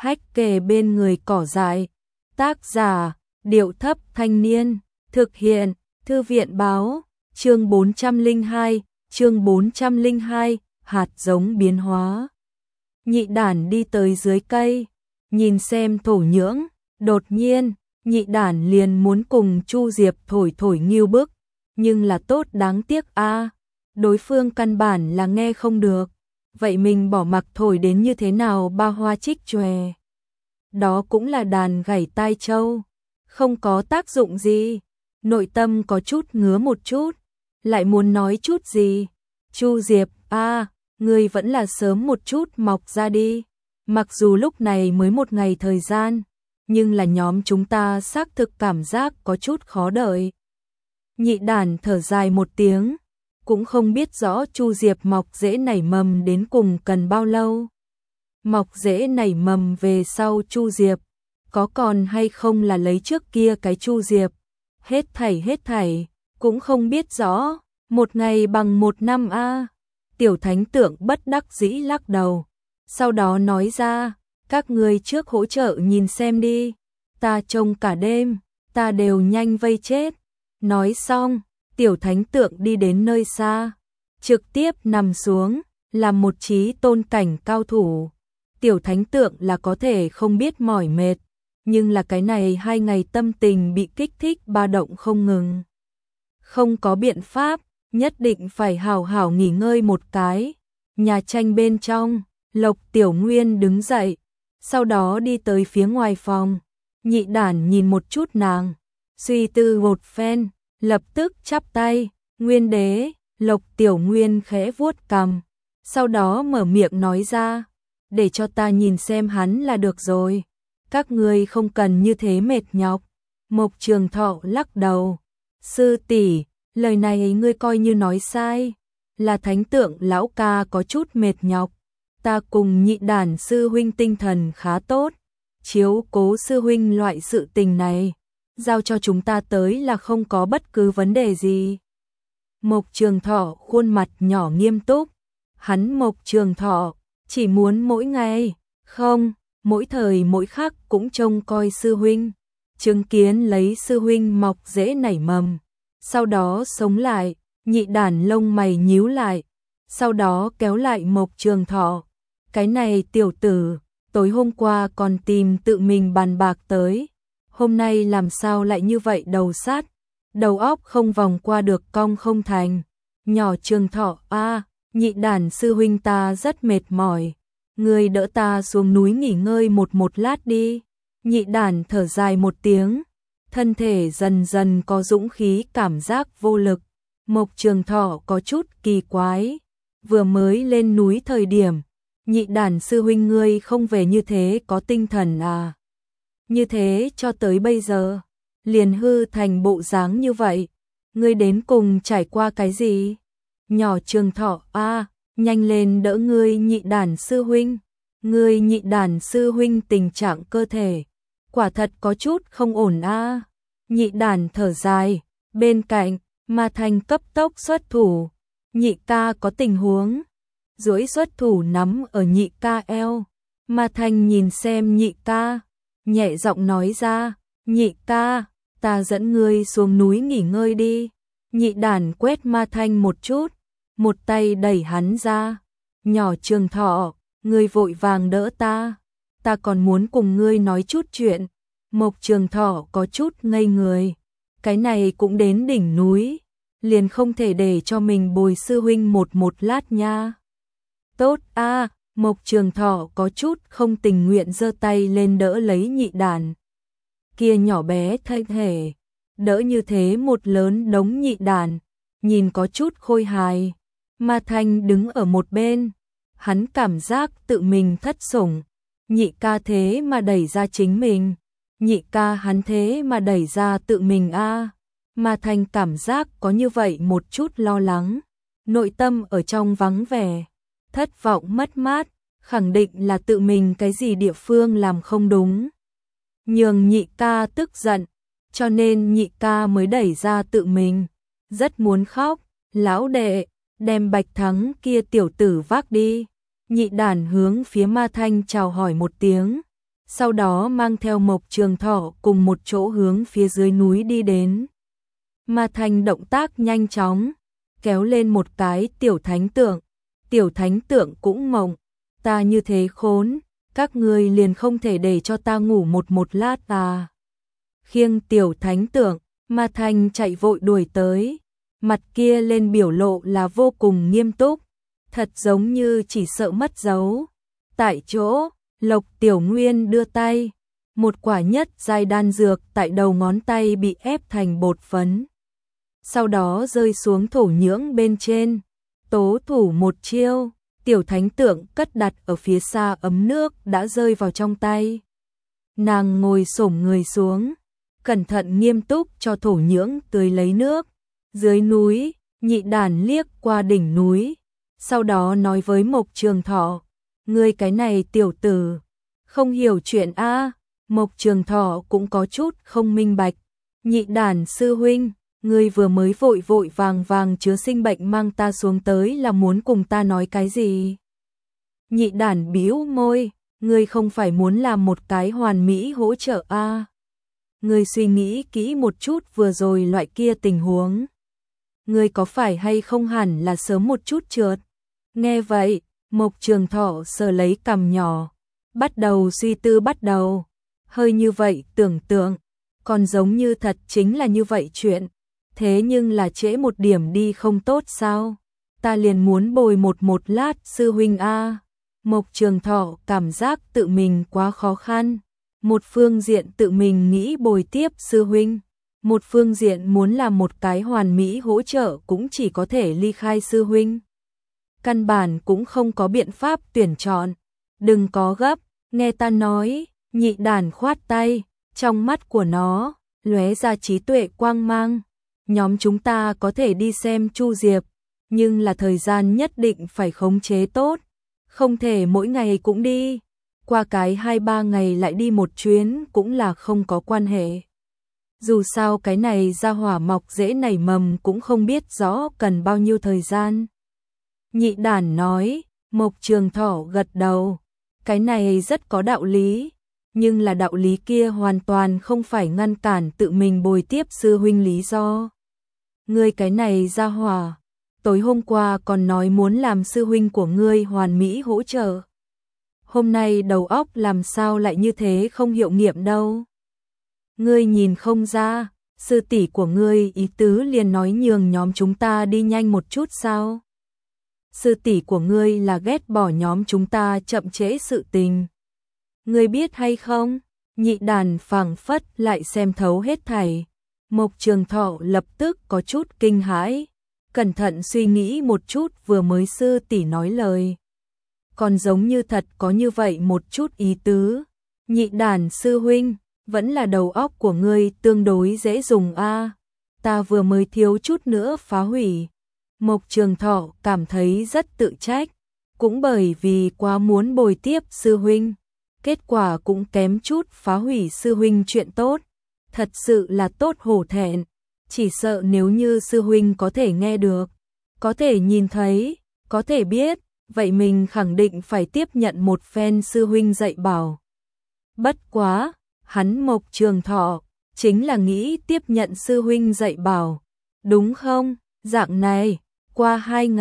hách kề bên người cỏ dại. Tác giả, Điệu Thấp Thanh Niên. Thực hiện, Thư viện báo. Chương 402, hạt giống biến hóa. Nhị đản đi tới dưới cây, nhìn xem thổ nhưỡng, đột nhiên, nhị đản liền muốn cùng Chu Diệp thổi nghiêu bức, nhưng là tốt đáng tiếc a, đối phương căn bản là nghe không được, vậy mình bỏ mặc thổi đến như thế nào ba hoa trích chòe. Đó cũng là đàn gảy tai trâu, không có tác dụng gì, nội tâm có chút ngứa một chút, lại muốn nói chút gì. Chu Diệp a, ngươi vẫn là sớm một chút mọc ra đi, mặc dù lúc này mới một ngày thời gian, nhưng là nhóm chúng ta xác thực cảm giác có chút khó đợi. Nhị đản thở dài một tiếng, cũng không biết rõ Chu Diệp mọc rễ nảy mầm đến cùng cần bao lâu. Mọc rễ nảy mầm về sau Chu Diệp, có còn hay không là lấy trước kia cái Chu Diệp, hết thảy, cũng không biết rõ, một ngày bằng một năm a. Tiểu Thánh Tượng bất đắc dĩ lắc đầu, sau đó nói ra, các ngươi trước hỗ trợ nhìn xem đi, ta trông cả đêm, ta đều nhanh vây chết. Nói xong, Tiểu Thánh Tượng đi đến nơi xa, trực tiếp nằm xuống, làm một chí tôn cảnh cao thủ. Tiểu Thánh Tượng là có thể không biết mỏi mệt, nhưng là cái này 2 ngày tâm tình bị kích thích ba động không ngừng. Không có biện pháp, nhất định phải hào hảo nghỉ ngơi một cái. Nhà tranh bên trong, Lộc Tiểu Nguyên đứng dậy, sau đó đi tới phía ngoài phòng. Nhị đản nhìn một chút nàng, suy tư một phen, lập tức chắp tay, Nguyên đế. Lộc Tiểu Nguyên khẽ vuốt cằm, sau đó mở miệng nói ra, để cho ta nhìn xem hắn là được rồi, các ngươi không cần như thế mệt nhọc. Mộc Trường Thọ lắc đầu, sư tỷ, lời này ngươi coi như nói sai, là Thánh Tượng lão ca có chút mệt nhọc, ta cùng nhị đản sư huynh tinh thần khá tốt, chiếu cố sư huynh loại sự tình này, giao cho chúng ta tới là không có bất cứ vấn đề gì. Mộc Trường Thọ khuôn mặt nhỏ nghiêm túc, hắn Mộc Trường Thọ chỉ muốn mỗi ngày, không, mỗi thời mỗi khắc cũng trông coi sư huynh, chứng kiến lấy sư huynh mọc rễ nảy mầm, sau đó sống lại. Nhị đản lông mày nhíu lại, sau đó kéo lại Mộc Trường Thọ, cái này tiểu tử, tối hôm qua còn tìm tự mình bàn bạc tới, hôm nay làm sao lại như vậy đầu sát, đầu óc không vòng qua được cong không thành. Nhỏ Trường Thọ a, nhị đản sư huynh ta rất mệt mỏi, ngươi đỡ ta xuống núi nghỉ ngơi một lát đi. Nhị đản thở dài một tiếng, thân thể dần dần có dũng khí cảm giác vô lực. Mộc Trường Thọ có chút kỳ quái, vừa mới lên núi thời điểm, nhị đản sư huynh ngươi không về như thế có tinh thần à? Như thế cho tới bây giờ, liền hư thành bộ dáng như vậy, ngươi đến cùng trải qua cái gì? Nhỏ Trường Thọ a, nhanh lên đỡ ngươi nhị đản sư huynh, ngươi nhị đản sư huynh tình trạng cơ thể, quả thật có chút không ổn a. Nhị đản thở dài, bên cạnh Ma Thanh cấp tốc xuất thủ, nhị ca có tình huống, duỗi xuất thủ nắm ở nhị ca eo. Ma Thanh nhìn xem nhị ca, nhẹ giọng nói ra, nhị ca, ta dẫn ngươi xuống núi nghỉ ngơi đi. Nhị đản quét Ma Thanh một chút, một tay đẩy hắn ra, nhỏ Trường Thọ, ngươi vội vàng đỡ ta còn muốn cùng ngươi nói chút chuyện. Mộc Trường Thọ có chút ngây người, cái này cũng đến đỉnh núi, liền không thể để cho mình bồi sư huynh một lát nha. Tốt a, Mộc Trường Thọ có chút không tình nguyện giơ tay lên đỡ lấy nhị đản. Kia nhỏ bé thân thể, đỡ như thế một lớn đống nhị đản, nhìn có chút khôi hài. Ma Thanh đứng ở một bên, hắn cảm giác tự mình thất sủng, nhị ca thế mà đẩy ra chính mình, nhị ca hắn thế mà đẩy ra tự mình a. Ma Thanh cảm giác có như vậy một chút lo lắng, nội tâm ở trong vắng vẻ, thất vọng mất mát, khẳng định là tự mình cái gì địa phương làm không đúng, nhường nhị ca tức giận, cho nên nhị ca mới đẩy ra tự mình, rất muốn khóc. Lão đệ, đem Bạch Thắng kia tiểu tử vác đi. Nhị đản hướng phía Ma Thanh chào hỏi một tiếng, sau đó mang theo Mộc Trường Thọ cùng một chỗ hướng phía dưới núi đi đến. Ma Thanh động tác nhanh chóng, kéo lên một cái tiểu thánh tượng cũng mộng, ta như thế khốn, các ngươi liền không thể để cho ta ngủ một lát à. Khiêng tiểu thánh tượng, Ma Thanh chạy vội đuổi tới, mặt kia lên biểu lộ là vô cùng nghiêm túc, thật giống như chỉ sợ mất dấu. Tại chỗ, Lộc Tiểu Nguyên đưa tay, một quả nhất giai đan dược tại đầu ngón tay bị ép thành bột phấn. Sau đó rơi xuống thổ nhưỡng bên trên, tố thủ một chiêu, tiểu thánh tượng cất đặt ở phía xa ấm nước đã rơi vào trong tay. Nàng ngồi xổm người xuống, cẩn thận nghiêm túc cho thổ nhưỡng tưới lấy nước. Dưới núi, Nhị Đàn liếc qua đỉnh núi, sau đó nói với Mộc Trường Thọ, ngươi cái này tiểu tử, không hiểu chuyện a. Mộc Trường Thọ cũng có chút không minh bạch. Nhị Đàn sư huynh, ngươi vừa mới vội vội vàng vàng chứa sinh bệnh mang ta xuống tới là muốn cùng ta nói cái gì? Nhị Đàn bĩu môi, ngươi không phải muốn làm một cái hoàn mỹ hỗ trợ a? Ngươi suy nghĩ kỹ một chút vừa rồi loại kia tình huống. Ngươi có phải hay không hẳn là sớm một chút trượt? Nghe vậy, Mộc Trường Thọ sờ lấy cằm nhỏ, bắt đầu suy tư hơi như vậy tưởng tượng, còn giống như thật chính là như vậy chuyện. Thế nhưng là trễ một điểm đi không tốt sao? Ta liền muốn bồi một lát sư huynh a. Mộc Trường Thọ cảm giác tự mình quá khó khăn. Một phương diện tự mình nghĩ bồi tiếp sư huynh, một phương diện muốn làm một cái hoàn mỹ hỗ trợ cũng chỉ có thể ly khai sư huynh. Căn bản cũng không có biện pháp tuyển chọn. Đừng có gấp, nghe ta nói. Nhị Đàn khoát tay, trong mắt của nó lóe ra trí tuệ quang mang. Nhóm chúng ta có thể đi xem Chu Diệp, nhưng là thời gian nhất định phải khống chế tốt, không thể mỗi ngày cũng đi, qua cái 2-3 ngày lại đi một chuyến cũng là không có quan hệ. Dù sao cái này ra hỏa mọc dễ nảy mầm cũng không biết rõ cần bao nhiêu thời gian. Nhị Đàn nói, Mộc Trường Thọ gật đầu, cái này rất có đạo lý, nhưng là đạo lý kia hoàn toàn không phải ngăn cản tự mình bồi tiếp sư huynh lý do. Ngươi cái này ra hỏa, tối hôm qua còn nói muốn làm sư huynh của ngươi hoàn mỹ hỗ trợ. Hôm nay đầu óc làm sao lại như thế không hiệu nghiệm đâu. Ngươi nhìn không ra, sư tỷ của ngươi ý tứ liền nói nhường nhóm chúng ta đi nhanh một chút sao? Sư tỷ của ngươi là ghét bỏ nhóm chúng ta chậm trễ sự tình. Ngươi biết hay không? Nhị Đàn phảng phất lại xem thấu hết thảy. Mộc Trường Thọ lập tức có chút kinh hãi, cẩn thận suy nghĩ một chút vừa mới sư tỷ nói lời. Còn giống như thật có như vậy một chút ý tứ. Nhị Đàn sư huynh, vẫn là đầu óc của ngươi tương đối dễ dùng a. Ta vừa mới thiếu chút nữa phá hủy. Mộc Trường Thọ cảm thấy rất tự trách, cũng bởi vì quá muốn bồi tiếp sư huynh, kết quả cũng kém chút phá hủy sư huynh chuyện tốt. Thật sự là tốt hổ thẹn, chỉ sợ nếu như sư huynh có thể nghe được, có thể nhìn thấy, có thể biết, vậy mình khẳng định phải tiếp nhận một phen sư huynh dạy bảo. Bất quá, hắn Mộc Trường Thọ chính là nghĩ tiếp nhận sư huynh dạy bảo, đúng không? Dạng này, qua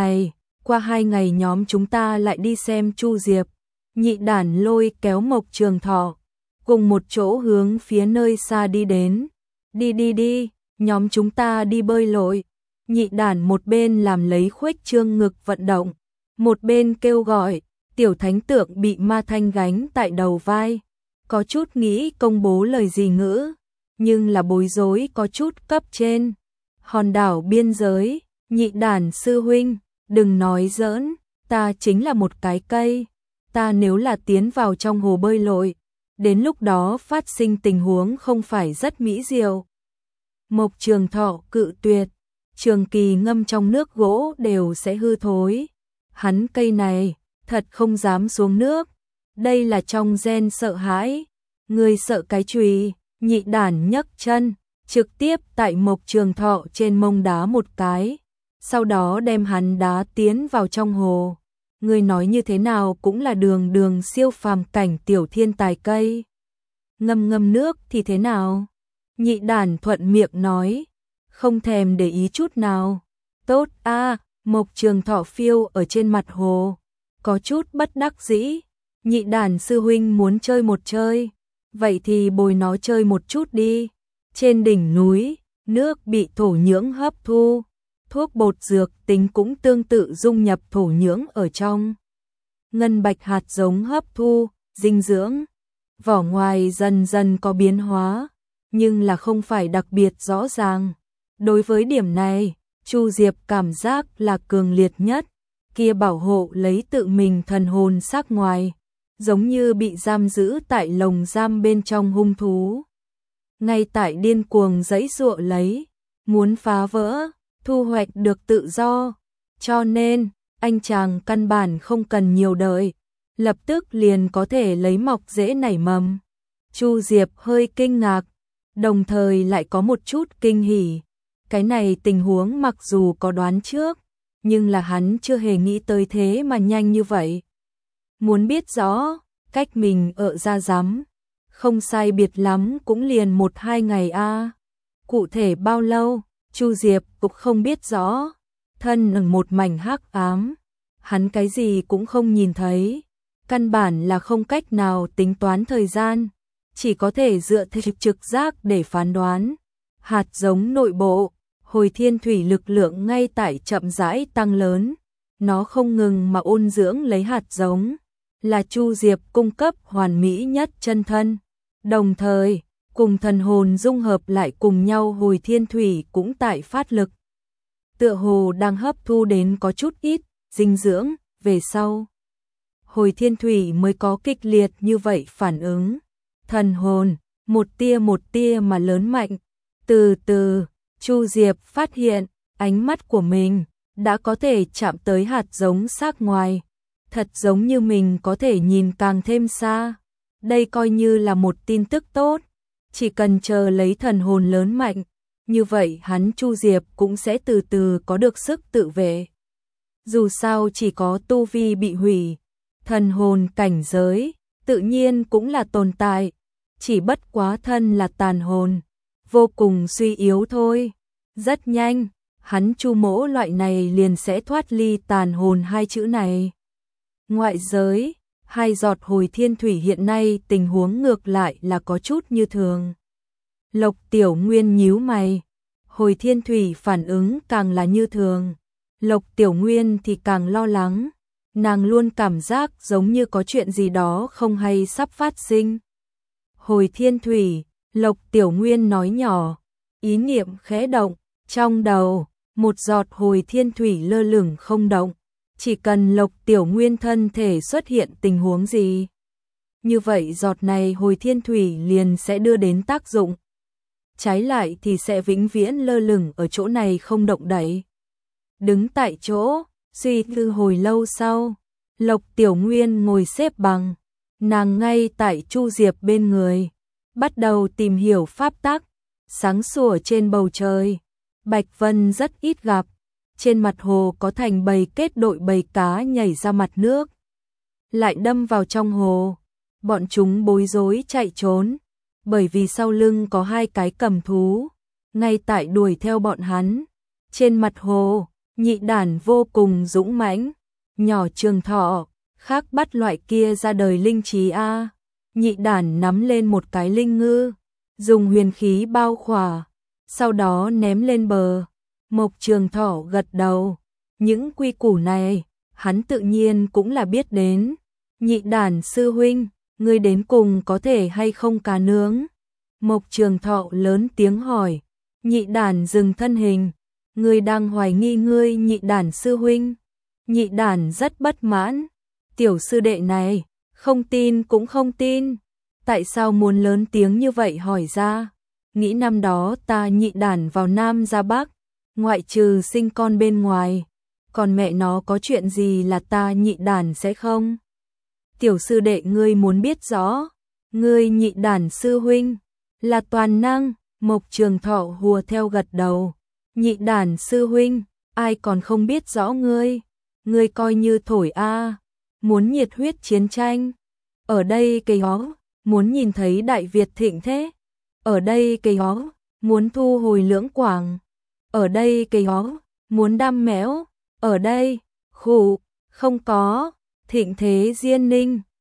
2 ngày nhóm chúng ta lại đi xem Chu Diệp. Nhị Đàn lôi kéo Mộc Trường Thọ cùng một chỗ hướng phía nơi xa đi đến. Đi, nhóm chúng ta đi bơi lội. Nhị Đàn một bên làm lấy khuếch trương ngực vận động, một bên kêu gọi, tiểu thánh tượng bị Ma Thanh gánh tại đầu vai. Có chút nghĩ công bố lời gì ngữ, nhưng là bối rối có chút cấp trên. Hòn đảo biên giới, Nhị Đàn sư huynh, đừng nói giỡn, ta chính là một cái cây. Ta nếu là tiến vào trong hồ bơi lội, đến lúc đó phát sinh tình huống không phải rất mỹ diệu. Mộc Trường Thọ cự tuyệt, trường kỳ ngâm trong nước gỗ đều sẽ hư thối. Hắn cây này, thật không dám xuống nước. Đây là trong gen sợ hãi. Người sợ cái chùy. Nhị Đàn nhấc chân, trực tiếp tại Mộc Trường Thọ trên mông đá một cái, sau đó đem hắn đá tiến vào trong hồ. Người nói như thế nào cũng là đường siêu phàm cảnh tiểu thiên tài cây. ngâm ngâm nước thì thế nào? Nhị đản thuận miệng nói, không thèm để ý chút nào. Tốt a, Mộc Trường Thọ phiêu ở trên mặt hồ, có chút bất đắc dĩ. Nhị đản sư huynh muốn chơi một chơi, vậy thì bồi nó chơi một chút đi. Trên đỉnh núi, nước bị thổ nhưỡng hấp thu, thuốc bột dược tính cũng tương tự dung nhập thổ nhưỡng ở trong. Ngân bạch hạt giống hấp thu, dinh dưỡng, vỏ ngoài dần dần có biến hóa, nhưng là không phải đặc biệt rõ ràng. Đối với điểm này, Chu Diệp cảm giác là cường liệt nhất, kia bảo hộ lấy tự mình thần hồn xác ngoài, giống như bị giam giữ tại lồng giam bên trong hung thú. Ngay tại điên cuồng giãy giụa lấy, muốn phá vỡ, thu hoạch được tự do, cho nên anh chàng căn bản không cần nhiều đợi, lập tức liền có thể lấy mọc rễ nảy mầm. Chu Diệp hơi kinh ngạc, đồng thời lại có một chút kinh hỉ. Cái này tình huống mặc dù có đoán trước, nhưng là hắn chưa hề nghĩ tới thế mà nhanh như vậy. Muốn biết rõ, cách mình ở ra rắm, không sai biệt lắm cũng liền 1-2 ngày a. Cụ thể bao lâu, Chu Diệp cũng không biết rõ. Thân ở một mảnh hắc ám, hắn cái gì cũng không nhìn thấy, căn bản là không cách nào tính toán thời gian, chỉ có thể dựa theo trực giác để phán đoán. Hạt giống nội bộ, Hồi Thiên Thủy lực lượng ngay tại chậm rãi tăng lớn, nó không ngừng mà ôn dưỡng lấy hạt giống, là Chu Diệp cung cấp hoàn mỹ nhất chân thân. Đồng thời, cùng thần hồn dung hợp lại cùng nhau, Hồi Thiên Thủy cũng tại phát lực. Tựa hồ đang hấp thu đến có chút ít dinh dưỡng, về sau Hồi Thiên Thủy mới có kịch liệt như vậy phản ứng. Thần hồn, một tia mà lớn mạnh. Từ từ, Chu Diệp phát hiện, ánh mắt của mình đã có thể chạm tới hạt giống xác ngoài. Thật giống như mình có thể nhìn càng thêm xa. Đây coi như là một tin tức tốt. Chỉ cần chờ lấy thần hồn lớn mạnh, như vậy hắn Chu Diệp cũng sẽ từ từ có được sức tự vệ. Dù sao chỉ có tu vi bị hủy, thần hồn cảnh giới tự nhiên cũng là tồn tại, chỉ bất quá thân là tàn hồn, vô cùng suy yếu thôi. Rất nhanh, hắn Chu Mỗ loại này liền sẽ thoát ly tàn hồn hai chữ này. Ngoại giới, 2 giọt Hồi Thiên Thủy hiện nay tình huống ngược lại là có chút như thường. Lộc Tiểu Nguyên nhíu mày, Hồi Thiên Thủy phản ứng càng là như thường, Lộc Tiểu Nguyên thì càng lo lắng, nàng luôn cảm giác giống như có chuyện gì đó không hay sắp phát sinh. Hồi Thiên Thủy, Lộc Tiểu Nguyên nói nhỏ, ý niệm khẽ động, trong đầu, một giọt Hồi Thiên Thủy lơ lửng không động. Chỉ cần Lộc Tiểu Nguyên thân thể xuất hiện tình huống gì, như vậy giọt này Hồi Thiên Thủy liền sẽ đưa đến tác dụng. Trái lại thì sẽ vĩnh viễn lơ lửng ở chỗ này không động đậy. Đứng tại chỗ, suy tư hồi lâu sau, Lộc Tiểu Nguyên ngồi xếp bằng, nàng ngay tại Chu Diệp bên người, bắt đầu tìm hiểu pháp tắc. Sáng sủa trên bầu trời, bạch vân rất ít gặp. Trên mặt hồ có thành bầy kết đội bầy cá nhảy ra mặt nước, lại đâm vào trong hồ. Bọn chúng bối rối chạy trốn, bởi vì sau lưng có 2 cái cầm thú, ngay tại đuổi theo bọn hắn. Trên mặt hồ, nhị đản vô cùng dũng mãnh, nhỏ Trường Thọ, khác bắt loại kia ra đời linh trí a. Nhị đản nắm lên một cái linh ngư, dùng huyền khí bao khỏa, sau đó ném lên bờ. Mộc Trường Thọ gật đầu, những quy củ này, hắn tự nhiên cũng là biết đến. Nhị đản sư huynh, ngươi đến cùng có thể hay không cá nướng? Mộc Trường Thọ lớn tiếng hỏi. Nhị đản dừng thân hình, ngươi đang hoài nghi ngươi nhị đản sư huynh. Nhị đản rất bất mãn, tiểu sư đệ này, không tin cũng không tin. Tại sao muốn lớn tiếng như vậy hỏi ra? Nghĩ năm đó ta nhị đản vào Nam ra Bắc, ngoại trừ sinh con bên ngoài, còn mẹ nó có chuyện gì là ta nhị đản sẽ không? Tiểu sư đệ ngươi muốn biết rõ, ngươi nhị đản sư huynh là toàn năng. Mộc Trường Thọ hùa theo gật đầu. Nhị đản sư huynh, ai còn không biết rõ ngươi coi như thổi a, muốn nhiệt huyết chiến tranh. Ở đây cái đó, muốn nhìn thấy Đại Việt thịnh thế. Ở đây cây hó, muốn thu hồi Lưỡng Quảng. Ở đây cây hó, muốn đam mẽo. Ở đây, khụ, không có, thịnh thế Diên Ninh.